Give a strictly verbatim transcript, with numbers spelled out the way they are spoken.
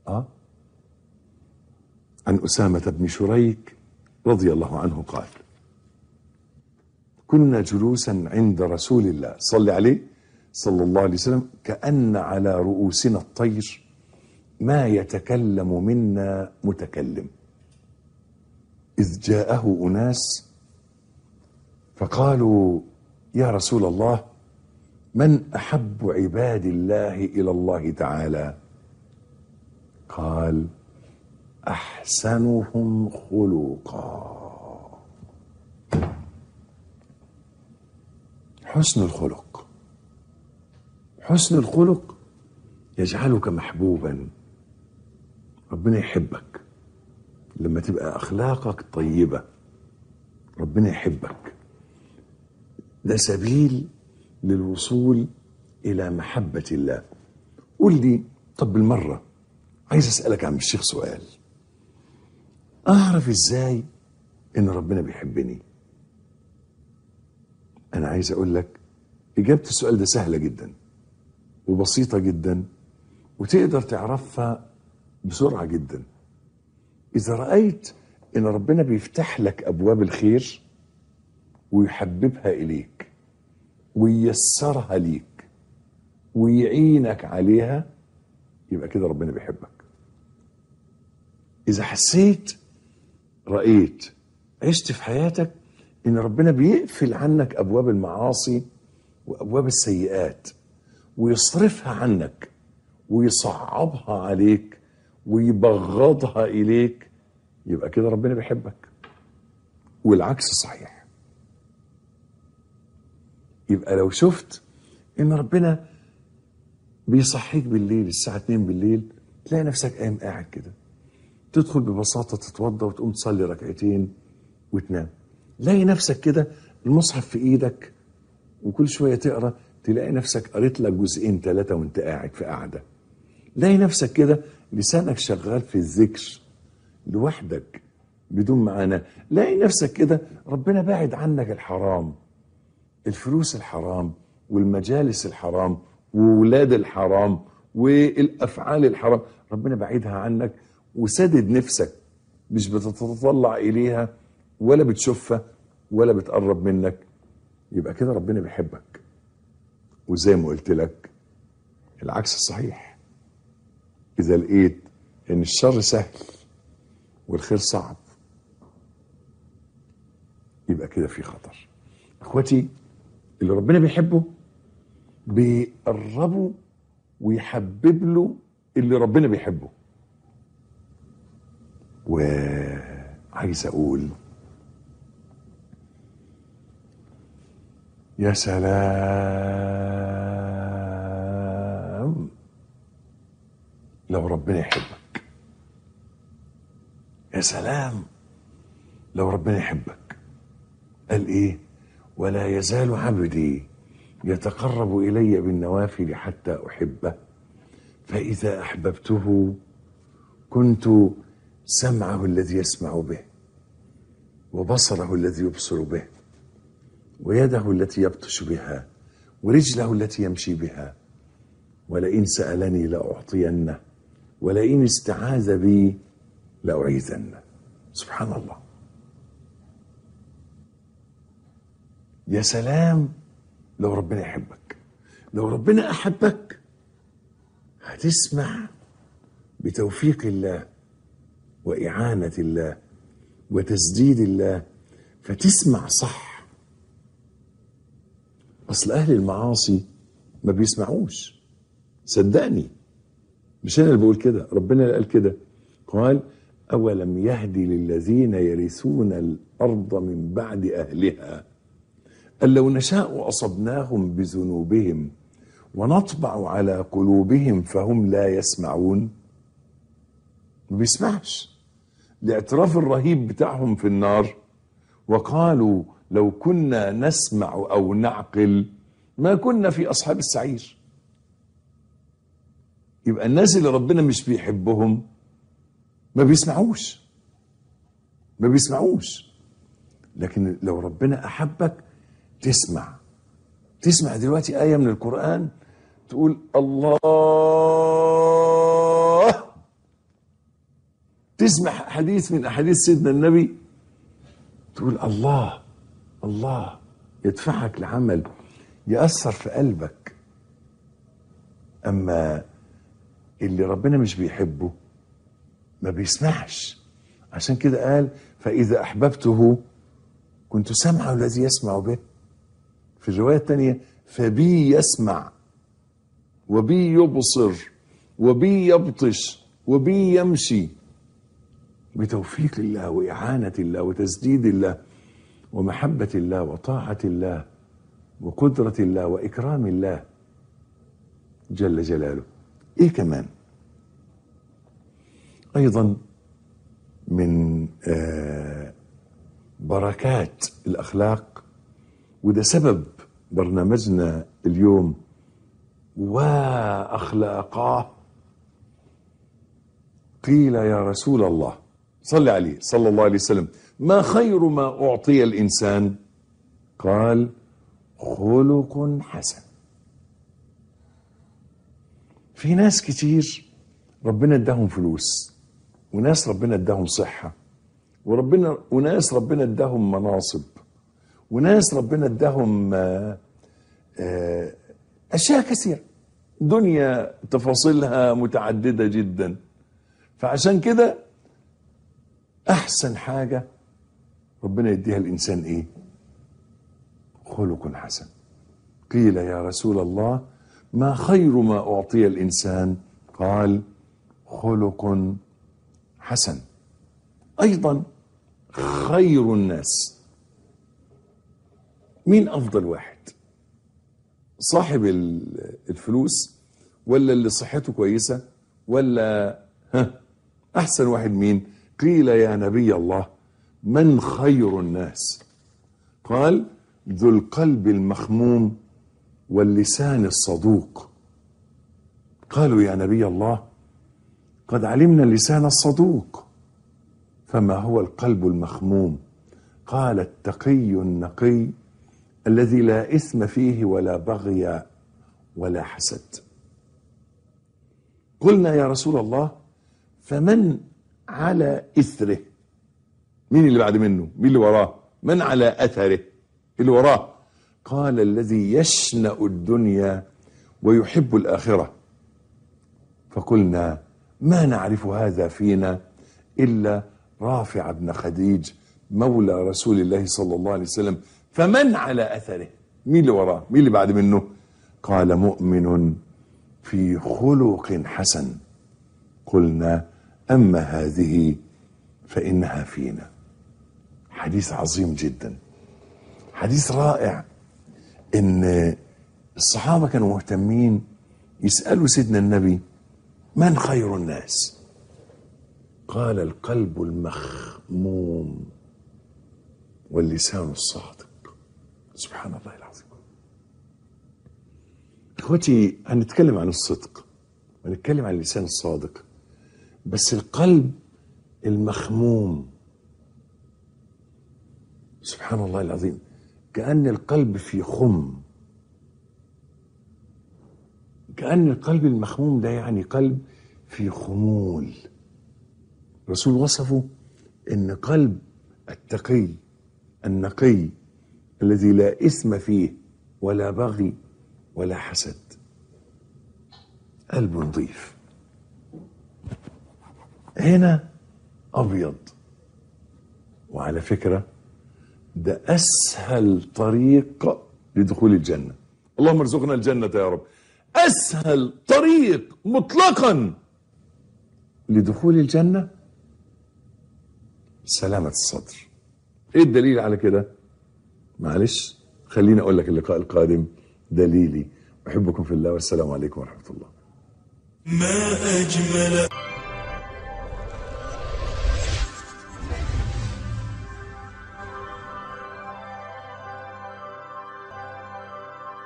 آه عن أسامة بن شريك رضي الله عنه قال: كنا جلوسا عند رسول الله صلى عليه صلى الله عليه وسلم كأن على رؤوسنا الطير ما يتكلم منا متكلم، إذ جاءه أناس فقالوا: يا رسول الله، من أحب عباد الله إلى الله تعالى؟ قال: أحسنهم خلقا. حسن الخلق، حسن الخلق يجعلك محبوبا. ربنا يحبك لما تبقى أخلاقك طيبة، ربنا يحبك. ده سبيل للوصول إلى محبة الله. قول لي طب بالمرة، عايز أسألك عن الشيخ سؤال، أعرف إزاي إن ربنا بيحبني؟ أنا عايز أقول لك إجابة السؤال ده سهلة جدا وبسيطة جدا، وتقدر تعرفها بسرعة جدا. إذا رأيت إن ربنا بيفتح لك أبواب الخير ويحببها إليك وييسرها ليك ويعينك عليها، يبقى كده ربنا بيحبك. إذا حسيت، رأيت، عشت في حياتك إن ربنا بيقفل عنك أبواب المعاصي وأبواب السيئات ويصرفها عنك ويصعبها عليك ويبغضها إليك، يبقى كده ربنا بيحبك. والعكس صحيح. يبقى لو شفت إن ربنا بيصحيك بالليل الساعة اتنين بالليل، تلاقي نفسك قايم قاعد كده، تدخل ببساطة تتوضى وتقوم تصلي ركعتين وتنام. تلاقي نفسك كده المصحف في ايدك وكل شوية تقرأ، تلاقي نفسك قريت لك جزئين ثلاثة وانت قاعد في قاعدة. تلاقي نفسك كده لسانك شغال في الذكر لوحدك بدون معنى. تلاقي نفسك كده ربنا باعد عنك الحرام، الفلوس الحرام والمجالس الحرام وولاد الحرام والأفعال الحرام، ربنا بعيدها عنك وسدد نفسك، مش بتتطلع إليها ولا بتشوفها ولا بتقرب منك. يبقى كده ربنا بيحبك. وزي ما قلت لك العكس صحيح. إذا لقيت إن الشر سهل والخير صعب، يبقى كده في خطر. اخوتي، اللي ربنا بيحبه بيقربه ويحبب له اللي ربنا بيحبه. وعايز اقول يا سلام لو ربنا يحبك، يا سلام لو ربنا يحبك. قال ايه؟ ولا يزال عبدي يتقرب إلي بالنوافل حتى أحبه، فإذا أحببته كنت سمعه الذي يسمع به، وبصره الذي يبصر به، ويده التي يبطش بها، ورجله التي يمشي بها، ولئن سألني لأعطينه، ولئن استعاذ بي لأعيذنه. سبحان الله. يا سلام لو ربنا يحبك. لو ربنا أحبك هتسمع بتوفيق الله وإعانة الله وتسديد الله، فتسمع صح. أصل أهل المعاصي ما بيسمعوش، صدقني، مش أنا اللي بقول كده، ربنا اللي قال كده. قال: أولم يهدي للذين يرثون الأرض من بعد أهلها أن لو نشاء أصبناهم بذنوبهم ونطبع على قلوبهم فهم لا يسمعون. ما بيسمعش. الاعتراف الرهيب بتاعهم في النار، وقالوا لو كنا نسمع أو نعقل ما كنا في أصحاب السعير. يبقى الناس اللي ربنا مش بيحبهم ما بيسمعوش، ما بيسمعوش. لكن لو ربنا أحبك تسمع. تسمع دلوقتي آية من القرآن تقول الله تسمع حديث من أحاديث سيدنا النبي تقول الله الله، يدفعك لعمل يأثر في قلبك. أما اللي ربنا مش بيحبه ما بيسمعش. عشان كده قال فإذا أحببته كنت سمعه الذي يسمع به. في الرواية الثانية فبي يسمع وبي يبصر وبي يبطش وبي يمشي. بتوفيق الله وإعانة الله وتسديد الله ومحبة الله وطاعة الله وقدرة الله وإكرام الله جل جلاله. إيه كمان أيضا من آه بركات الأخلاق، وده سبب برنامجنا اليوم وأخلاقاه. قيل يا رسول الله صلى عليه صلى الله عليه وسلم ما خير ما أعطي الإنسان؟ قال خلق حسن. في ناس كتير ربنا اداهم فلوس، وناس ربنا اداهم صحة، وربنا وناس ربنا اداهم مناصب، وناس ربنا اداهم آه آه أشياء كثيرة، دنيا تفاصيلها متعددة جدا. فعشان كده أحسن حاجة ربنا يديها الإنسان إيه؟ خلق حسن. قيل يا رسول الله ما خير ما أعطي الإنسان؟ قال خلق حسن. أيضا خير الناس، مين أفضل واحد؟ صاحب الفلوس ولا اللي صحته كويسة ولا ها أحسن واحد مين؟ قيل يا نبي الله من خير الناس؟ قال ذو القلب المخموم واللسان الصدوق. قالوا يا نبي الله قد علمنا اللسان الصدوق، فما هو القلب المخموم؟ قال التقي النقي الذي لا إثم فيه ولا بغي ولا حسد. قلنا يا رسول الله فمن على إثره؟ مين اللي بعد منه؟ مين اللي وراه؟ من على أثره؟ اللي وراه. قال الذي يشنأ الدنيا ويحب الآخرة. فقلنا ما نعرف هذا فينا إلا رافع بن خديج مولى رسول الله صلى الله عليه وسلم. فمن على أثره؟ مين اللي وراه؟ مين اللي بعد منه؟ قال مؤمن في خلق حسن. قلنا أما هذه فإنها فينا. حديث عظيم جدا، حديث رائع. إن الصحابة كانوا مهتمين يسألوا سيدنا النبي من خير الناس؟ قال القلب المخموم واللسان الصادق. سبحان الله العظيم. اخوتي هنتكلم عن الصدق ونتكلم عن اللسان الصادق، بس القلب المخموم سبحان الله العظيم كأن القلب في خم، كأن القلب المخموم ده يعني قلب في خمول. الرسول وصفه ان قلب التقي النقي الذي لا إثم فيه ولا بغي ولا حسد، قلب نظيف. هنا أبيض. وعلى فكرة ده أسهل طريق لدخول الجنة. اللهم ارزقنا الجنة يا رب. أسهل طريق مطلقا لدخول الجنة سلامة الصدر. ايه الدليل على كده؟ معلش خليني اقول لك اللقاء القادم دليلي. احبكم في الله والسلام عليكم ورحمة الله. ما أجمل